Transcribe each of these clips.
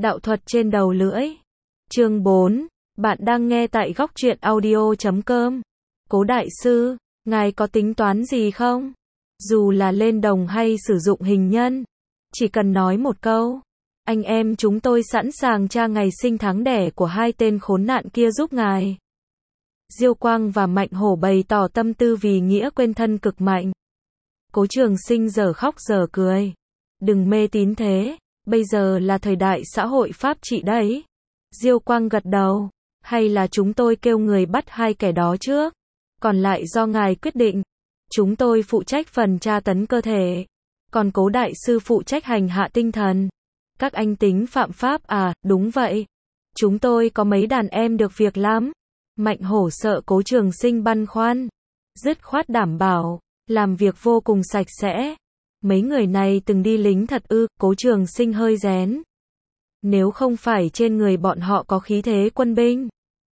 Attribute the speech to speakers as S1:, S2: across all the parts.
S1: Đạo thuật trên đầu lưỡi. Chương 4. Bạn đang nghe tại góc truyện audio.com. Cố đại sư, ngài có tính toán gì không? Dù là lên đồng hay sử dụng hình nhân, chỉ cần nói một câu, anh em chúng tôi sẵn sàng tra ngày sinh tháng đẻ của hai tên khốn nạn kia giúp ngài. Diêu Quang và Mạnh Hổ bày tỏ tâm tư vì nghĩa quên thân cực mạnh. Cố Trường Sinh giờ khóc giờ cười. Đừng mê tín thế, bây giờ là thời đại xã hội pháp trị đấy. Diêu Quang gật đầu. Hay là chúng tôi kêu người bắt hai kẻ đó trước, còn lại do ngài quyết định. Chúng tôi phụ trách phần tra tấn cơ thể, còn Cố đại sư phụ trách hành hạ tinh thần. Các anh tính phạm pháp à? Đúng vậy. Chúng tôi có mấy đàn em được việc lắm. Mạnh Hổ sợ Cố Trường Sinh băn khoăn, dứt khoát đảm bảo, làm việc vô cùng sạch sẽ. Mấy người này từng đi lính thật ư? Cố Trường Sinh hơi rén. Nếu không phải trên người bọn họ có khí thế quân binh,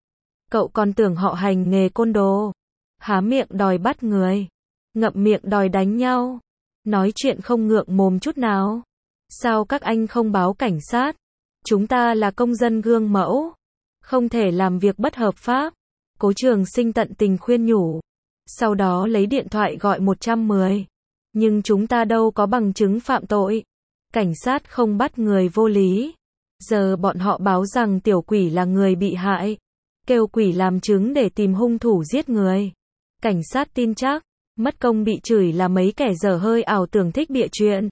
S1: cậu còn tưởng họ hành nghề côn đồ. Há miệng đòi bắt người, ngậm miệng đòi đánh nhau, nói chuyện không ngượng mồm chút nào. Sao các anh không báo cảnh sát? Chúng ta là công dân gương mẫu, không thể làm việc bất hợp pháp. Cố Trường Sinh tận tình khuyên nhủ, sau đó lấy điện thoại gọi 110. Nhưng chúng ta đâu có bằng chứng phạm tội. Cảnh sát không bắt người vô lý. Giờ bọn họ báo rằng tiểu quỷ là người bị hại, kêu quỷ làm chứng để tìm hung thủ giết người. Cảnh sát tin chắc, mất công bị chửi là mấy kẻ dở hơi ảo tưởng thích bịa chuyện.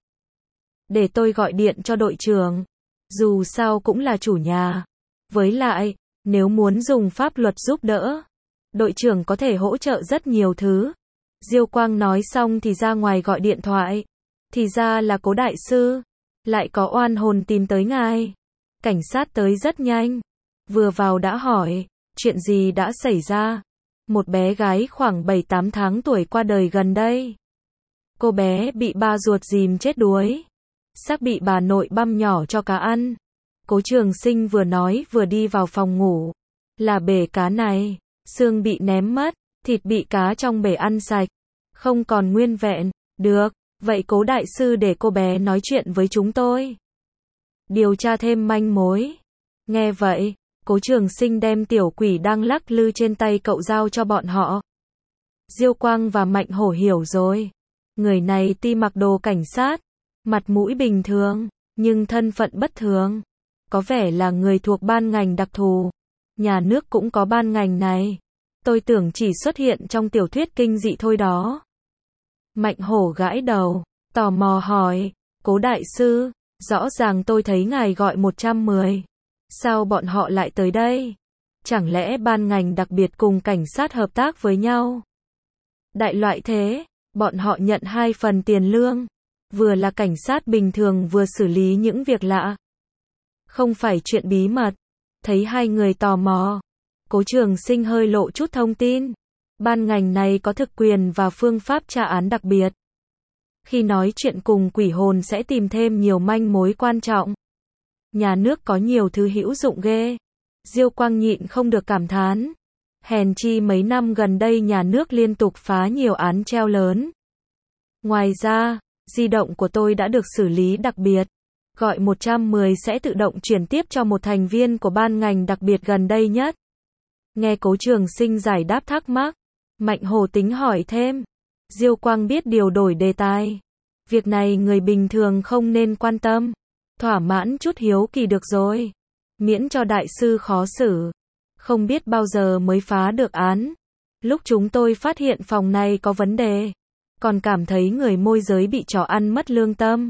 S1: Để tôi gọi điện cho đội trưởng, dù sao cũng là chủ nhà. Với lại, nếu muốn dùng pháp luật giúp đỡ, đội trưởng có thể hỗ trợ rất nhiều thứ. Diêu Quang nói xong thì ra ngoài gọi điện thoại. Thì ra là Cố đại sư, lại có oan hồn tìm tới ngài. Cảnh sát tới rất nhanh, vừa vào đã hỏi, chuyện gì đã xảy ra? Một bé gái khoảng 7-8 tháng tuổi qua đời gần đây. Cô bé bị ba ruột dìm chết đuối, xác bị bà nội băm nhỏ cho cá ăn. Cố Trường Sinh vừa nói vừa đi vào phòng ngủ. Là bể cá này, xương bị ném mất, thịt bị cá trong bể ăn sạch, không còn nguyên vẹn. Được, vậy Cố đại sư để cô bé nói chuyện với chúng tôi, điều tra thêm manh mối. Nghe vậy, Cố Trường Sinh đem tiểu quỷ đang lắc lư trên tay cậu giao cho bọn họ. Diêu Quang và Mạnh Hổ hiểu rồi. Người này tuy mặc đồ cảnh sát, mặt mũi bình thường, nhưng thân phận bất thường. Có vẻ là người thuộc ban ngành đặc thù. Nhà nước cũng có ban ngành này. Tôi tưởng chỉ xuất hiện trong tiểu thuyết kinh dị thôi đó. Mạnh Hổ gãi đầu, tò mò hỏi, Cố đại sư, rõ ràng tôi thấy ngài gọi 110. Sao bọn họ lại tới đây? Chẳng lẽ ban ngành đặc biệt cùng cảnh sát hợp tác với nhau? Đại loại thế, bọn họ nhận 2 phần tiền lương. Vừa là cảnh sát bình thường vừa xử lý những việc lạ. Không phải chuyện bí mật. Thấy hai người tò mò, Cố Trường Sinh hơi lộ chút thông tin. Ban ngành này có thực quyền và phương pháp tra án đặc biệt. Khi nói chuyện cùng quỷ hồn sẽ tìm thêm nhiều manh mối quan trọng. Nhà nước có nhiều thứ hữu dụng ghê. Diêu Quang nhịn không được cảm thán. Hèn chi mấy năm gần đây nhà nước liên tục phá nhiều án treo lớn. Ngoài ra, di động của tôi đã được xử lý đặc biệt. Gọi 110 sẽ tự động chuyển tiếp cho một thành viên của ban ngành đặc biệt gần đây nhất. Nghe Cố Trường Sinh giải đáp thắc mắc, Mạnh Hổ tính hỏi thêm. Diêu Quang biết điều đổi đề tài. Việc này người bình thường không nên quan tâm. Thỏa mãn chút hiếu kỳ được rồi. Miễn cho đại sư khó xử. Không biết bao giờ mới phá được án. Lúc chúng tôi phát hiện phòng này có vấn đề, còn cảm thấy người môi giới bị chó ăn mất lương tâm.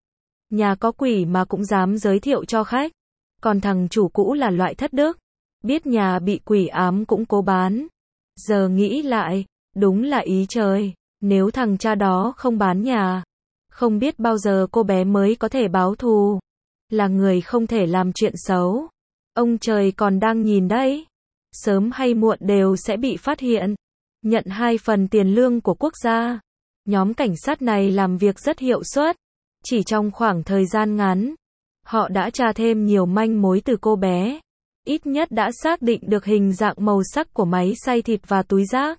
S1: Nhà có quỷ mà cũng dám giới thiệu cho khách. Còn thằng chủ cũ là loại thất đức, biết nhà bị quỷ ám cũng cố bán. Giờ nghĩ lại, đúng là ý trời. Nếu thằng cha đó không bán nhà, không biết bao giờ cô bé mới có thể báo thù. Là người không thể làm chuyện xấu. Ông trời còn đang nhìn đấy. Sớm hay muộn đều sẽ bị phát hiện. Nhận 2 phần tiền lương của quốc gia. Nhóm cảnh sát này làm việc rất hiệu suất. Chỉ trong khoảng thời gian ngắn, họ đã tra thêm nhiều manh mối từ cô bé. Ít nhất đã xác định được hình dạng màu sắc của máy xay thịt và túi rác.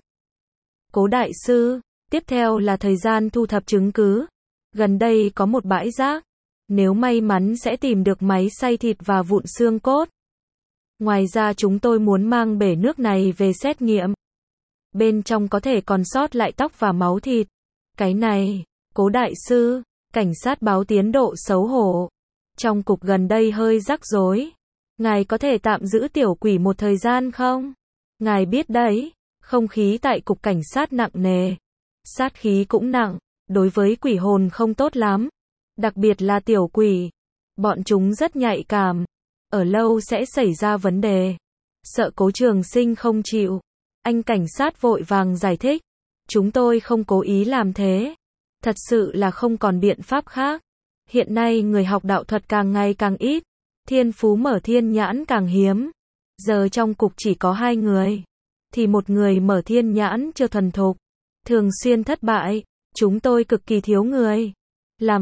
S1: Cố đại sư, tiếp theo là thời gian thu thập chứng cứ. Gần đây có một bãi rác. Nếu may mắn sẽ tìm được máy xay thịt và vụn xương cốt. Ngoài ra chúng tôi muốn mang bể nước này về xét nghiệm. Bên trong có thể còn sót lại tóc và máu thịt. Cái này, Cố đại sư, cảnh sát báo tiến độ xấu hổ. Trong cục gần đây hơi rắc rối. Ngài có thể tạm giữ tiểu quỷ một thời gian không? Ngài biết đấy, không khí tại cục cảnh sát nặng nề. Sát khí cũng nặng, đối với quỷ hồn không tốt lắm. Đặc biệt là tiểu quỷ. Bọn chúng rất nhạy cảm. Ở lâu sẽ xảy ra vấn đề. Sợ Cố Trường Sinh không chịu. Anh cảnh sát vội vàng giải thích. Chúng tôi không cố ý làm thế. Thật sự là không còn biện pháp khác. Hiện nay người học đạo thuật càng ngày càng ít. Thiên phú mở thiên nhãn càng hiếm. Giờ trong cục chỉ có 2 người. Thì một người mở thiên nhãn chưa thuần thục. Thường xuyên thất bại. Chúng tôi cực kỳ thiếu người. Làm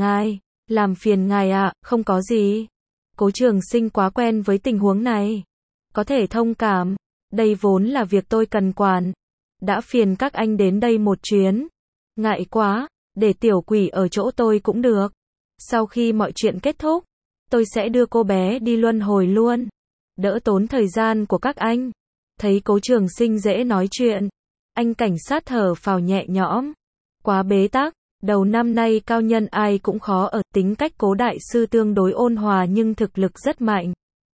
S1: phiền ngài ạ, không có gì. Cố Trường Sinh quá quen với tình huống này. Có thể thông cảm. Đây vốn là việc tôi cần quản. Đã phiền các anh đến đây một chuyến. Ngại quá, để tiểu quỷ ở chỗ tôi cũng được. Sau khi mọi chuyện kết thúc, tôi sẽ đưa cô bé đi luân hồi luôn. Đỡ tốn thời gian của các anh. Thấy Cố Trường Sinh dễ nói chuyện. Anh cảnh sát thở phào nhẹ nhõm. Quá bế tắc. Đầu năm nay cao nhân ai cũng khó ở, tính cách Cố đại sư tương đối ôn hòa nhưng thực lực rất mạnh.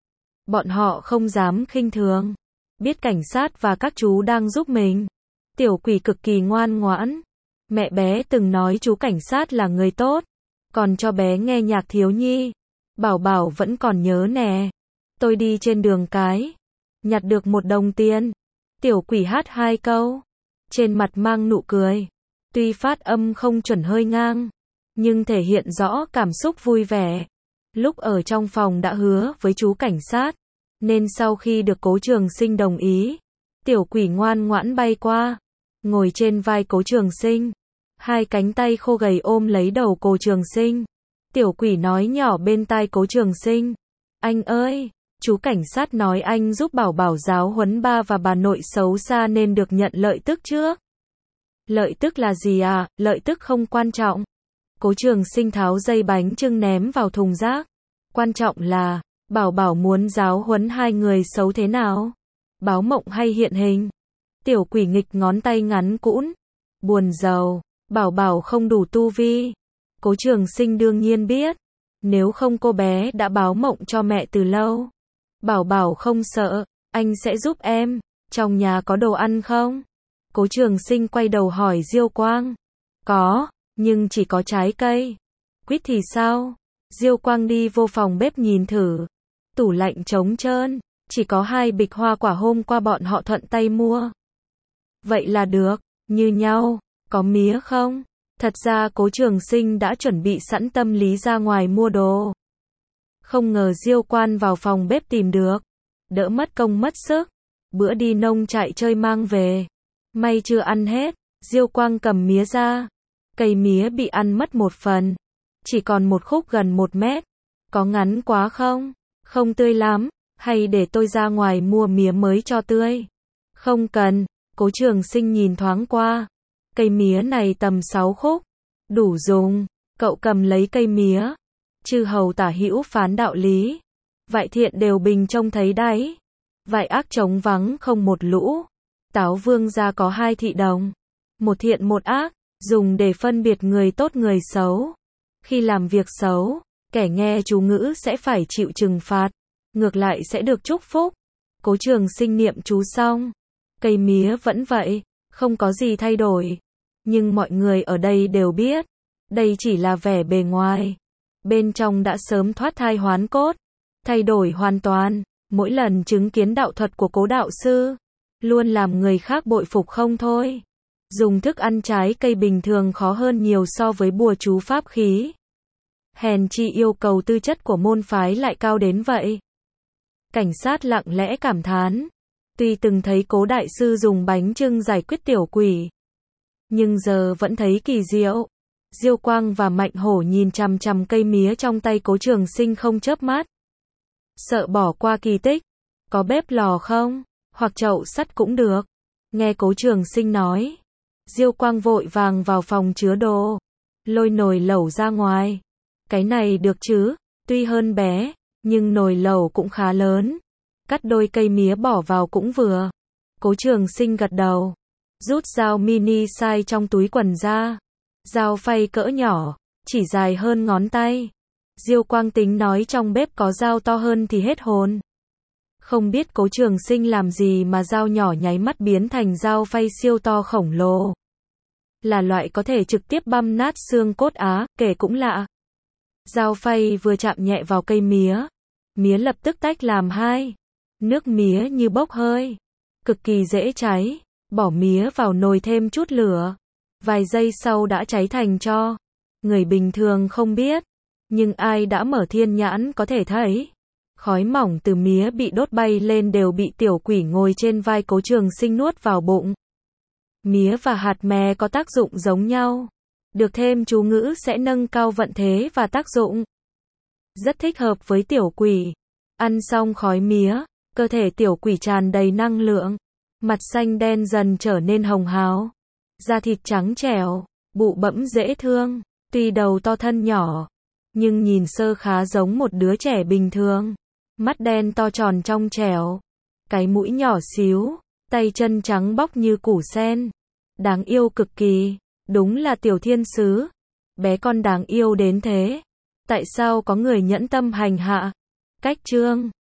S1: Bọn họ không dám khinh thường. Biết cảnh sát và các chú đang giúp mình. Tiểu quỷ cực kỳ ngoan ngoãn. Mẹ bé từng nói chú cảnh sát là người tốt. Còn cho bé nghe nhạc thiếu nhi. Bảo Bảo vẫn còn nhớ nè. Tôi đi trên đường cái. Nhặt được 1 đồng tiền. Tiểu quỷ hát 2 câu. Trên mặt mang nụ cười. Tuy phát âm không chuẩn hơi ngang. Nhưng thể hiện rõ cảm xúc vui vẻ. Lúc ở trong phòng đã hứa với chú cảnh sát. Nên sau khi được Cố Trường Sinh đồng ý. Tiểu quỷ ngoan ngoãn bay qua. Ngồi trên vai Cố Trường Sinh. 2 cánh tay khô gầy ôm lấy đầu Cố Trường Sinh. Tiểu quỷ nói nhỏ bên tai Cố Trường Sinh. Anh ơi, chú cảnh sát nói anh giúp Bảo Bảo giáo huấn ba và bà nội xấu xa nên được nhận lợi tức trước. Lợi tức là gì à? Lợi tức không quan trọng. Cố Trường Sinh tháo dây bánh chưng ném vào thùng rác. Quan trọng là, Bảo Bảo muốn giáo huấn 2 người xấu thế nào? Báo mộng hay hiện hình? Tiểu quỷ nghịch ngón tay ngắn cũn. Buồn rầu, Bảo Bảo không đủ tu vi. Cố Trường Sinh đương nhiên biết. Nếu không cô bé đã báo mộng cho mẹ từ lâu. Bảo Bảo không sợ, anh sẽ giúp em. Trong nhà có đồ ăn không? Cố Trường Sinh quay đầu hỏi Diêu Quang. Có, nhưng chỉ có trái cây. Quýt thì sao? Diêu Quang đi vô phòng bếp nhìn thử. Tủ lạnh trống trơn, chỉ có 2 bịch hoa quả hôm qua bọn họ thuận tay mua. Vậy là được, như nhau. Có mía không? Thật ra Cố Trường Sinh đã chuẩn bị sẵn tâm lý ra ngoài mua đồ. Không ngờ Diêu Quan vào phòng bếp tìm được. Đỡ mất công mất sức. Bữa đi nông trại chơi mang về. May chưa ăn hết. Diêu Quang cầm mía ra. Cây mía bị ăn mất 1 phần. Chỉ còn một khúc gần 1 mét. Có ngắn quá không? Không tươi lắm. Hay để tôi ra ngoài mua mía mới cho tươi? Không cần. Cố Trường Sinh nhìn thoáng qua. Cây mía này tầm 6 khúc. Đủ dùng. Cậu cầm lấy cây mía. Chư hầu tả hữu phán đạo lý. Vại thiện đều bình trông thấy đáy. Vại ác trống vắng không một lũ. Táo Vương gia có 2 thị đồng. Một thiện một ác. Dùng để phân biệt người tốt người xấu. Khi làm việc xấu, kẻ nghe chú ngữ sẽ phải chịu trừng phạt. Ngược lại sẽ được chúc phúc. Cố Trường Sinh niệm chú xong. Cây mía vẫn vậy. Không có gì thay đổi. Nhưng mọi người ở đây đều biết. Đây chỉ là vẻ bề ngoài. Bên trong đã sớm thoát thai hoán cốt. Thay đổi hoàn toàn. Mỗi lần chứng kiến đạo thuật của Cố đạo sư. Luôn làm người khác bội phục không thôi. Dùng thức ăn trái cây bình thường khó hơn nhiều so với bùa chú pháp khí. Hèn chi yêu cầu tư chất của môn phái lại cao đến vậy. Cảnh sát lặng lẽ cảm thán. Tuy từng thấy Cố đại sư dùng bánh chưng giải quyết tiểu quỷ. Nhưng giờ vẫn thấy kỳ diệu. Diêu Quang và Mạnh Hổ nhìn chằm chằm cây mía trong tay Cố Trường Sinh không chớp mắt. Sợ bỏ qua kỳ tích. Có bếp lò không? Hoặc chậu sắt cũng được. Nghe Cố Trường Sinh nói. Diêu Quang vội vàng vào phòng chứa đồ. Lôi nồi lẩu ra ngoài. Cái này được chứ, tuy hơn bé, nhưng nồi lẩu cũng khá lớn. Cắt đôi cây mía bỏ vào cũng vừa. Cố Trường Sinh gật đầu. Rút dao mini size trong túi quần ra. Dao phay cỡ nhỏ, chỉ dài hơn ngón tay. Diêu Quang Tính nói trong bếp có dao to hơn thì hết hồn. Không biết Cố Trường Sinh làm gì mà dao nhỏ nháy mắt biến thành dao phay siêu to khổng lồ. Là loại có thể trực tiếp băm nát xương cốt á, kể cũng lạ. Dao phay vừa chạm nhẹ vào cây mía. Mía lập tức tách làm hai. Nước mía như bốc hơi. Cực kỳ dễ cháy. Bỏ mía vào nồi thêm chút lửa. Vài giây sau đã cháy thành tro. Người bình thường không biết. Nhưng ai đã mở thiên nhãn có thể thấy. Khói mỏng từ mía bị đốt bay lên đều bị tiểu quỷ ngồi trên vai Cố Trường Sinh nuốt vào bụng. Mía và hạt mè có tác dụng giống nhau. Được thêm chú ngữ sẽ nâng cao vận thế và tác dụng. Rất thích hợp với tiểu quỷ. Ăn xong khói mía, cơ thể tiểu quỷ tràn đầy năng lượng. Mặt xanh đen dần trở nên hồng hào. Da thịt trắng trẻo, bụ bẫm dễ thương. Tuy đầu to thân nhỏ, nhưng nhìn sơ khá giống một đứa trẻ bình thường. Mắt đen to tròn trong trẻo. Cái mũi nhỏ xíu, tay chân trắng bóc như củ sen. Đáng yêu cực kỳ, đúng là tiểu thiên sứ. Bé con đáng yêu đến thế. Tại sao có người nhẫn tâm hành hạ? Cách chương